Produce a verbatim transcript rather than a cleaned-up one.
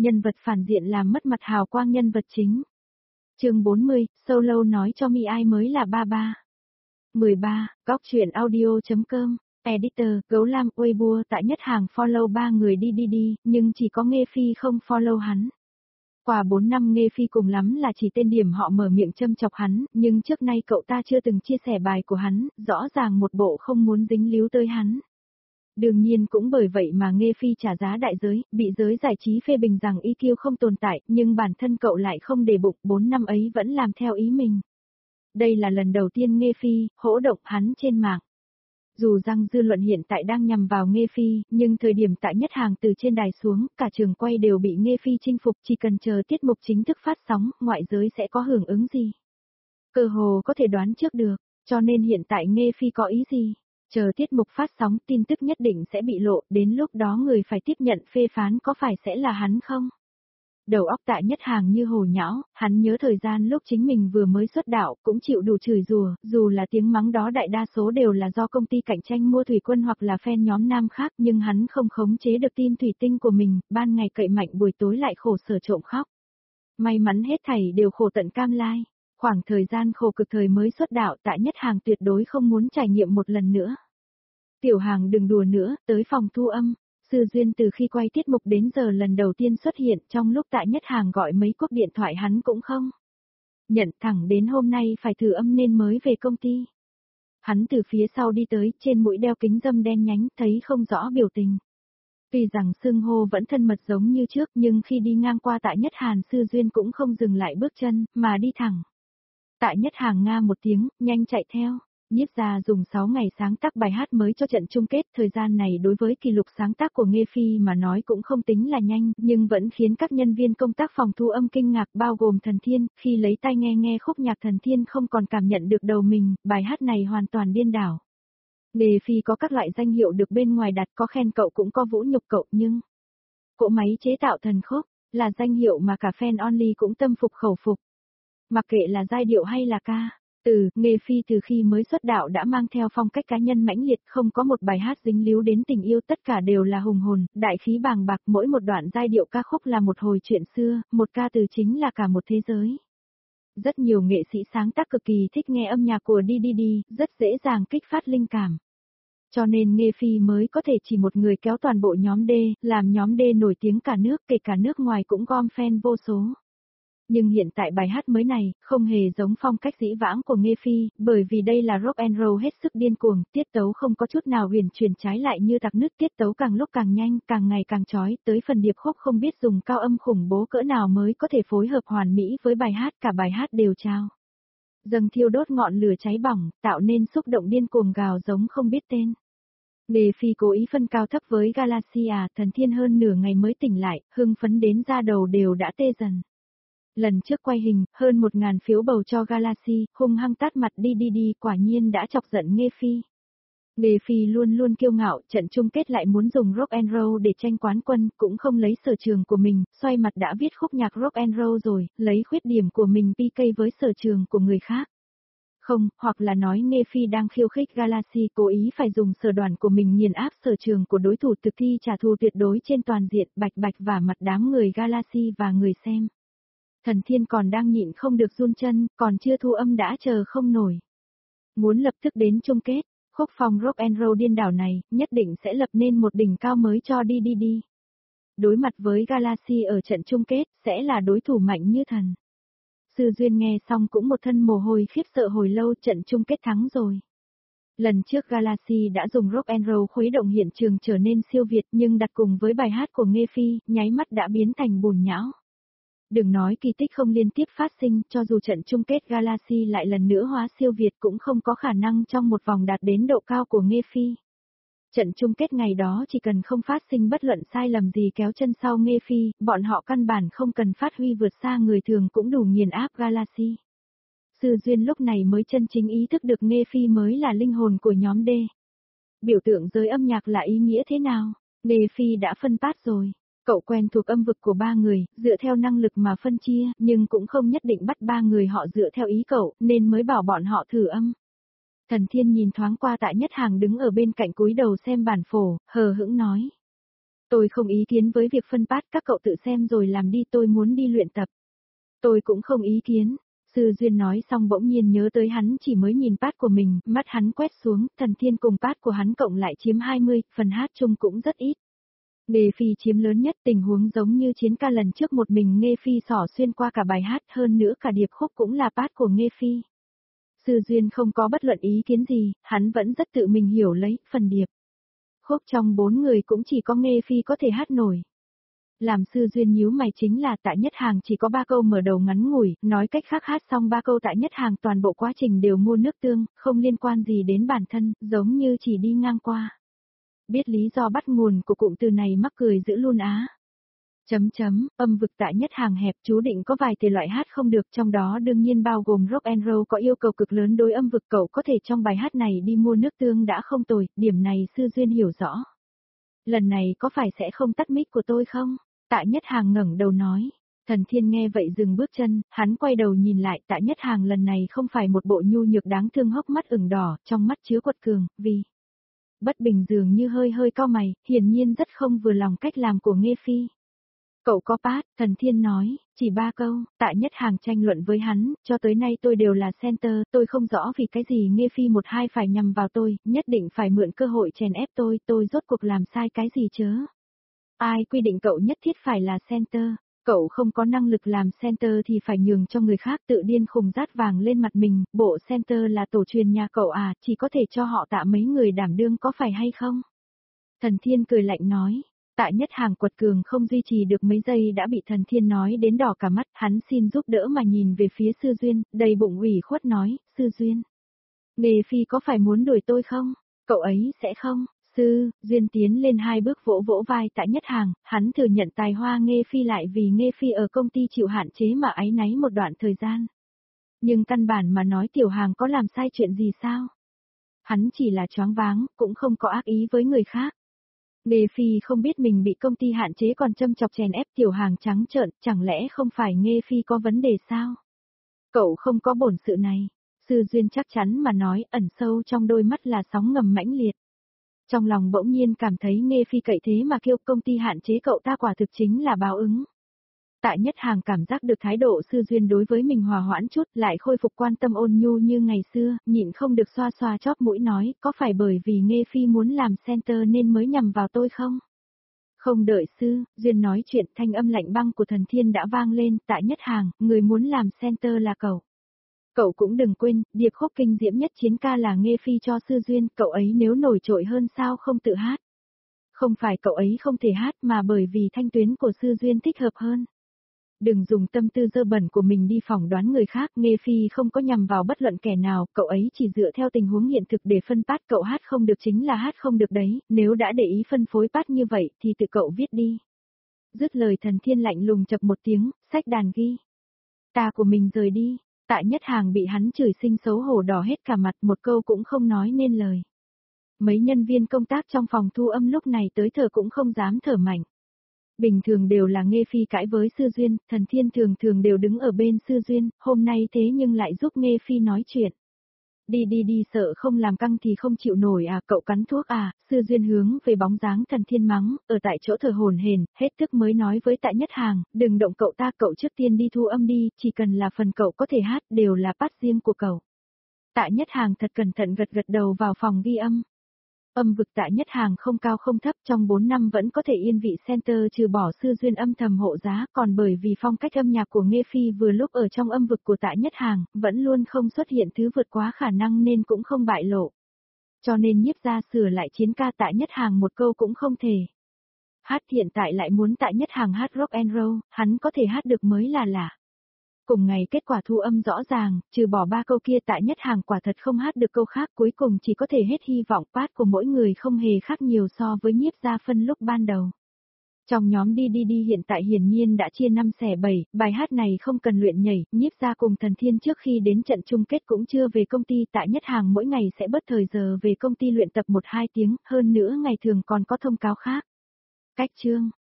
Nhân vật phản diện làm mất mặt hào quang nhân vật chính. Chương bốn mươi, Solo nói cho Mi ai mới là ba ba. mười ba, góc truyện audio chấm com, Editor, Gấu Lam, Weibo tại Nhất Hàng follow ba người đi đi đi, nhưng chỉ có Nghe Phi không follow hắn. Qua bốn năm Nghe Phi cùng lắm là chỉ tên điểm họ mở miệng châm chọc hắn, nhưng trước nay cậu ta chưa từng chia sẻ bài của hắn, rõ ràng một bộ không muốn dính líu tới hắn. Đương nhiên cũng bởi vậy mà Nghe Phi trả giá đại giới, bị giới giải trí phê bình rằng i kiu không tồn tại, nhưng bản thân cậu lại không để bụng, bốn năm ấy vẫn làm theo ý mình. Đây là lần đầu tiên Nghe Phi hỗ động hắn trên mạng. Dù rằng dư luận hiện tại đang nhằm vào Nghe Phi, nhưng thời điểm tại Nhất Hàng từ trên đài xuống, cả trường quay đều bị Nghe Phi chinh phục, chỉ cần chờ tiết mục chính thức phát sóng, ngoại giới sẽ có hưởng ứng gì. Cơ hồ có thể đoán trước được, cho nên hiện tại Nghe Phi có ý gì. Chờ tiết mục phát sóng tin tức nhất định sẽ bị lộ, đến lúc đó người phải tiếp nhận phê phán có phải sẽ là hắn không? Đầu óc tại Nhất Hàng như hồ nhão, hắn nhớ thời gian lúc chính mình vừa mới xuất đạo, cũng chịu đủ chửi rủa, dù là tiếng mắng đó đại đa số đều là do công ty cạnh tranh mua thủy quân hoặc là fan nhóm nam khác, nhưng hắn không khống chế được tim thủy tinh của mình, ban ngày cậy mạnh buổi tối lại khổ sở trộm khóc. May mắn hết thảy đều khổ tận cam lai, khoảng thời gian khổ cực thời mới xuất đạo tại Nhất Hàng tuyệt đối không muốn trải nghiệm một lần nữa. Tiểu Hàng đừng đùa nữa, tới phòng thu âm. Sư Duyên từ khi quay tiết mục đến giờ lần đầu tiên xuất hiện, trong lúc tại Nhất Hàng gọi mấy cuộc điện thoại hắn cũng không nhận, thẳng đến hôm nay phải thử âm nên mới về công ty. Hắn từ phía sau đi tới, trên mũi đeo kính râm đen nhánh, thấy không rõ biểu tình. Tuy rằng xưng hô vẫn thân mật giống như trước, nhưng khi đi ngang qua tại Nhất Hàn, Sư Duyên cũng không dừng lại bước chân, mà đi thẳng. Tại Nhất Hàng nga một tiếng, nhanh chạy theo. Nhiếp Gia dùng sáu ngày sáng tác bài hát mới cho trận chung kết, thời gian này đối với kỷ lục sáng tác của Nghe Phi mà nói cũng không tính là nhanh, nhưng vẫn khiến các nhân viên công tác phòng thu âm kinh ngạc, bao gồm Thần Thiên, khi lấy tai nghe nghe khúc nhạc Thần Thiên không còn cảm nhận được đầu mình, bài hát này hoàn toàn điên đảo. Nghe Phi có các loại danh hiệu được bên ngoài đặt, có khen cậu cũng có vũ nhục cậu, nhưng cỗ máy chế tạo thần khúc là danh hiệu mà cả fan only cũng tâm phục khẩu phục. Mặc kệ là giai điệu hay là ca. Từ, Nghe Phi từ khi mới xuất đạo đã mang theo phong cách cá nhân mãnh liệt, không có một bài hát dính líu đến tình yêu, tất cả đều là hùng hồn, đại khí bàng bạc, mỗi một đoạn giai điệu ca khúc là một hồi chuyện xưa, một ca từ chính là cả một thế giới. Rất nhiều nghệ sĩ sáng tác cực kỳ thích nghe âm nhạc của đi đi đi, rất dễ dàng kích phát linh cảm. Cho nên Nghe Phi mới có thể chỉ một người kéo toàn bộ nhóm D, làm nhóm D nổi tiếng cả nước, kể cả nước ngoài cũng gom fan vô số. Nhưng hiện tại bài hát mới này, không hề giống phong cách dĩ vãng của Nghe Phi, bởi vì đây là rock and roll hết sức điên cuồng, tiết tấu không có chút nào huyền chuyển, trái lại như tạc nước, tiết tấu càng lúc càng nhanh, càng ngày càng chói, tới phần điệp khúc không biết dùng cao âm khủng bố cỡ nào mới có thể phối hợp hoàn mỹ với bài hát, cả bài hát đều trao dâng thiêu đốt ngọn lửa cháy bỏng, tạo nên xúc động điên cuồng gào giống không biết tên. Nghe Phi cố ý phân cao thấp với Galaxy à, Thần Thiên hơn nửa ngày mới tỉnh lại, hưng phấn đến da đầu đều đã tê dần. Lần trước quay hình, hơn một ngàn phiếu bầu cho Galaxy, hung hăng tát mặt đi đi đi, quả nhiên đã chọc giận Nghe Phi. Nghe Phi luôn luôn kiêu ngạo, trận chung kết lại muốn dùng rock and roll để tranh quán quân, cũng không lấy sở trường của mình, xoay mặt đã viết khúc nhạc rock and roll rồi, lấy khuyết điểm của mình pê ca với sở trường của người khác. Không, hoặc là nói Nghe Phi đang khiêu khích Galaxy, cố ý phải dùng sở đoàn của mình nghiền áp sở trường của đối thủ, thực thi trả thù tuyệt đối trên toàn diện, bạch bạch vả mặt đám người Galaxy và người xem. Thần Thiên còn đang nhịn không được run chân, còn chưa thu âm đã chờ không nổi. Muốn lập tức đến chung kết, khúc phong rock and roll điên đảo này, nhất định sẽ lập nên một đỉnh cao mới cho đi đi đi. Đối mặt với Galaxy ở trận chung kết, sẽ là đối thủ mạnh như thần. Sư Duyên nghe xong cũng một thân mồ hôi khiếp sợ hồi lâu, trận chung kết thắng rồi. Lần trước Galaxy đã dùng rock and roll khuấy động hiện trường trở nên siêu việt, nhưng đặt cùng với bài hát của Nghe Phi, nháy mắt đã biến thành bùn nhão. Đừng nói kỳ tích không liên tiếp phát sinh, cho dù trận chung kết Galaxy lại lần nữa hóa siêu việt cũng không có khả năng trong một vòng đạt đến độ cao của Nghe Phi. Trận chung kết ngày đó chỉ cần không phát sinh bất luận sai lầm gì kéo chân sau Nghe Phi, bọn họ căn bản không cần phát huy vượt xa người thường cũng đủ nghiền áp Galaxy. Sư Duyên lúc này mới chân chính ý thức được Nghe Phi mới là linh hồn của nhóm D. Biểu tượng giới âm nhạc là ý nghĩa thế nào? Nghe Phi đã phân phát rồi. Cậu quen thuộc âm vực của ba người, dựa theo năng lực mà phân chia, nhưng cũng không nhất định bắt ba người họ dựa theo ý cậu, nên mới bảo bọn họ thử âm. Thần Thiên nhìn thoáng qua tại Nhất Hàng đứng ở bên cạnh cúi đầu xem bản phổ, hờ hững nói. Tôi không ý kiến với việc phân phát, các cậu tự xem rồi làm đi, tôi muốn đi luyện tập. Tôi cũng không ý kiến. Sư Duyên nói xong bỗng nhiên nhớ tới hắn chỉ mới nhìn pad của mình, mắt hắn quét xuống, Thần Thiên cùng pad của hắn cộng lại chiếm hai mươi, phần hát chung cũng rất ít. Nghe Phi chiếm lớn nhất, tình huống giống như chiến ca lần trước một mình Nghe Phi xỏ xuyên qua cả bài hát, hơn nữa cả điệp khúc cũng là pad của Nghe Phi. Sư Duyên không có bất luận ý kiến gì, hắn vẫn rất tự mình hiểu lấy, phần điệp khúc trong bốn người cũng chỉ có Nghe Phi có thể hát nổi. Làm Sư Duyên nhíu mày chính là Tạ Nhất Hàng chỉ có ba câu mở đầu ngắn ngủi, nói cách khác hát xong ba câu Tạ Nhất Hàng toàn bộ quá trình đều mua nước tương, không liên quan gì đến bản thân, giống như chỉ đi ngang qua. Biết lý do bắt nguồn của cụm từ này mắc cười dữ luôn á. Chấm chấm, âm vực Tạ Nhất Hàng hẹp, chú định có vài thể loại hát không được, trong đó đương nhiên bao gồm rock and roll có yêu cầu cực lớn đối âm vực, cậu có thể trong bài hát này đi mua nước tương đã không tồi, điểm này Sư Duyên hiểu rõ. Lần này có phải sẽ không tắt mic của tôi không? Tạ Nhất Hàng ngẩng đầu nói. Thần Thiên nghe vậy dừng bước chân, hắn quay đầu nhìn lại, Tạ Nhất Hàng lần này không phải một bộ nhu nhược đáng thương, hốc mắt ửng đỏ, trong mắt chứa quật cường, vì bất bình dường như hơi hơi cau mày, hiển nhiên rất không vừa lòng cách làm của Nghe Phi. Cậu có pad, Thần Thiên nói, chỉ ba câu. Tạ Nhất Hàng tranh luận với hắn, cho tới nay tôi đều là center, tôi không rõ vì cái gì Nghe Phi một hai phải nhằm vào tôi, nhất định phải mượn cơ hội chèn ép tôi, tôi rốt cuộc làm sai cái gì chớ. Ai quy định cậu nhất thiết phải là center, cậu không có năng lực làm center thì phải nhường cho người khác, tự điên khùng rát vàng lên mặt mình, bộ center là tổ truyền nhà cậu à, chỉ có thể cho họ Tạ mấy người đảm đương có phải hay không? Thần Thiên cười lạnh nói. Tạ Nhất Hàng quật cường không duy trì được mấy giây đã bị Thần Thiên nói đến đỏ cả mắt, hắn xin giúp đỡ mà nhìn về phía Sư Duyên, đầy bụng ủy khuất nói, Sư Duyên. Nghe Phi có phải muốn đuổi tôi không? Cậu ấy sẽ không? Sư Duyên tiến lên hai bước vỗ vỗ vai Tạ Nhất Hàng, hắn thừa nhận tài hoa Nghe Phi lại vì Nghe Phi ở công ty chịu hạn chế mà áy náy một đoạn thời gian. Nhưng căn bản mà nói Tiểu Hàng có làm sai chuyện gì sao? Hắn chỉ là choáng váng, cũng không có ác ý với người khác. Nghe Phi không biết mình bị công ty hạn chế còn châm chọc chèn ép Tiểu Hàng trắng trợn, chẳng lẽ không phải Nghe Phi có vấn đề sao? Cậu không có bổn sự này. Sư Duyên chắc chắn mà nói, ẩn sâu trong đôi mắt là sóng ngầm mãnh liệt. Trong lòng bỗng nhiên cảm thấy Nghe Phi cậy thế mà kêu công ty hạn chế cậu ta quả thực chính là báo ứng. Tạ Nhất Hàng cảm giác được thái độ Sư Duyên đối với mình hòa hoãn chút, lại khôi phục quan tâm ôn nhu như ngày xưa, nhịn không được xoa xoa chóp mũi nói, có phải bởi vì Nghe Phi muốn làm center nên mới nhằm vào tôi không? Không đợi Sư Duyên nói chuyện, thanh âm lạnh băng của Thần Thiên đã vang lên, Tạ Nhất Hàng, người muốn làm center là cậu. Cậu cũng đừng quên, điệp khúc kinh diễm nhất chiến ca là Nghe Phi cho Sư Duyên, cậu ấy nếu nổi trội hơn sao không tự hát? Không phải cậu ấy không thể hát mà bởi vì thanh tuyến của Sư Duyên thích hợp hơn. Đừng dùng tâm tư dơ bẩn của mình đi phỏng đoán người khác, Nghe Phi không có nhằm vào bất luận kẻ nào, cậu ấy chỉ dựa theo tình huống hiện thực để phân phát, cậu hát không được chính là hát không được đấy, nếu đã để ý phân phối phát như vậy thì tự cậu viết đi. Dứt lời Thần Thiên lạnh lùng chập một tiếng, xách đàn ghi. Ta của mình rời đi. Tạ Nhất Hàng bị hắn chửi sinh xấu hổ đỏ hết cả mặt, một câu cũng không nói nên lời. Mấy nhân viên công tác trong phòng thu âm lúc này tới thở cũng không dám thở mạnh. Bình thường đều là Nghe Phi cãi với Sư Duyên, Thần Thiên thường thường đều đứng ở bên Sư Duyên, hôm nay thế nhưng lại giúp Nghe Phi nói chuyện. Đi đi đi, sợ không làm căng thì không chịu nổi à, cậu cắn thuốc à, Sư Duyên hướng về bóng dáng Thần Thiên mắng, ở tại chỗ thở hổn hển, hết tức mới nói với Tạ Nhất Hàng, đừng động cậu ta, cậu trước tiên đi thu âm đi, chỉ cần là phần cậu có thể hát, đều là part riêng của cậu. Tạ Nhất Hàng thật cẩn thận gật gật đầu vào phòng ghi âm. Âm vực Tạ Nhất Hàng không cao không thấp, trong bốn năm vẫn có thể yên vị center, trừ bỏ Sư Duyên âm thầm hộ giá, còn bởi vì phong cách âm nhạc của Nghe Phi vừa lúc ở trong âm vực của Tạ Nhất Hàng, vẫn luôn không xuất hiện thứ vượt quá khả năng nên cũng không bại lộ. Cho nên nhiếp ra sửa lại chiến ca Tạ Nhất Hàng một câu cũng không thể. Hát hiện tại lại muốn Tạ Nhất Hàng hát rock and roll, hắn có thể hát được mới là lạ. Cùng ngày kết quả thu âm rõ ràng, trừ bỏ ba câu kia Tạ Nhất Hàng quả thật không hát được câu khác, cuối cùng chỉ có thể hết hy vọng, part của mỗi người không hề khác nhiều so với nhiếp gia phân lúc ban đầu. Trong nhóm đi đi đi hiện tại hiển nhiên đã chia năm xẻ bảy, bài hát này không cần luyện nhảy, nhiếp gia cùng Thần Thiên trước khi đến trận chung kết cũng chưa về công ty, Tạ Nhất Hàng mỗi ngày sẽ bớt thời giờ về công ty luyện tập một hai tiếng, hơn nữa ngày thường còn có thông cáo khác. Cách chương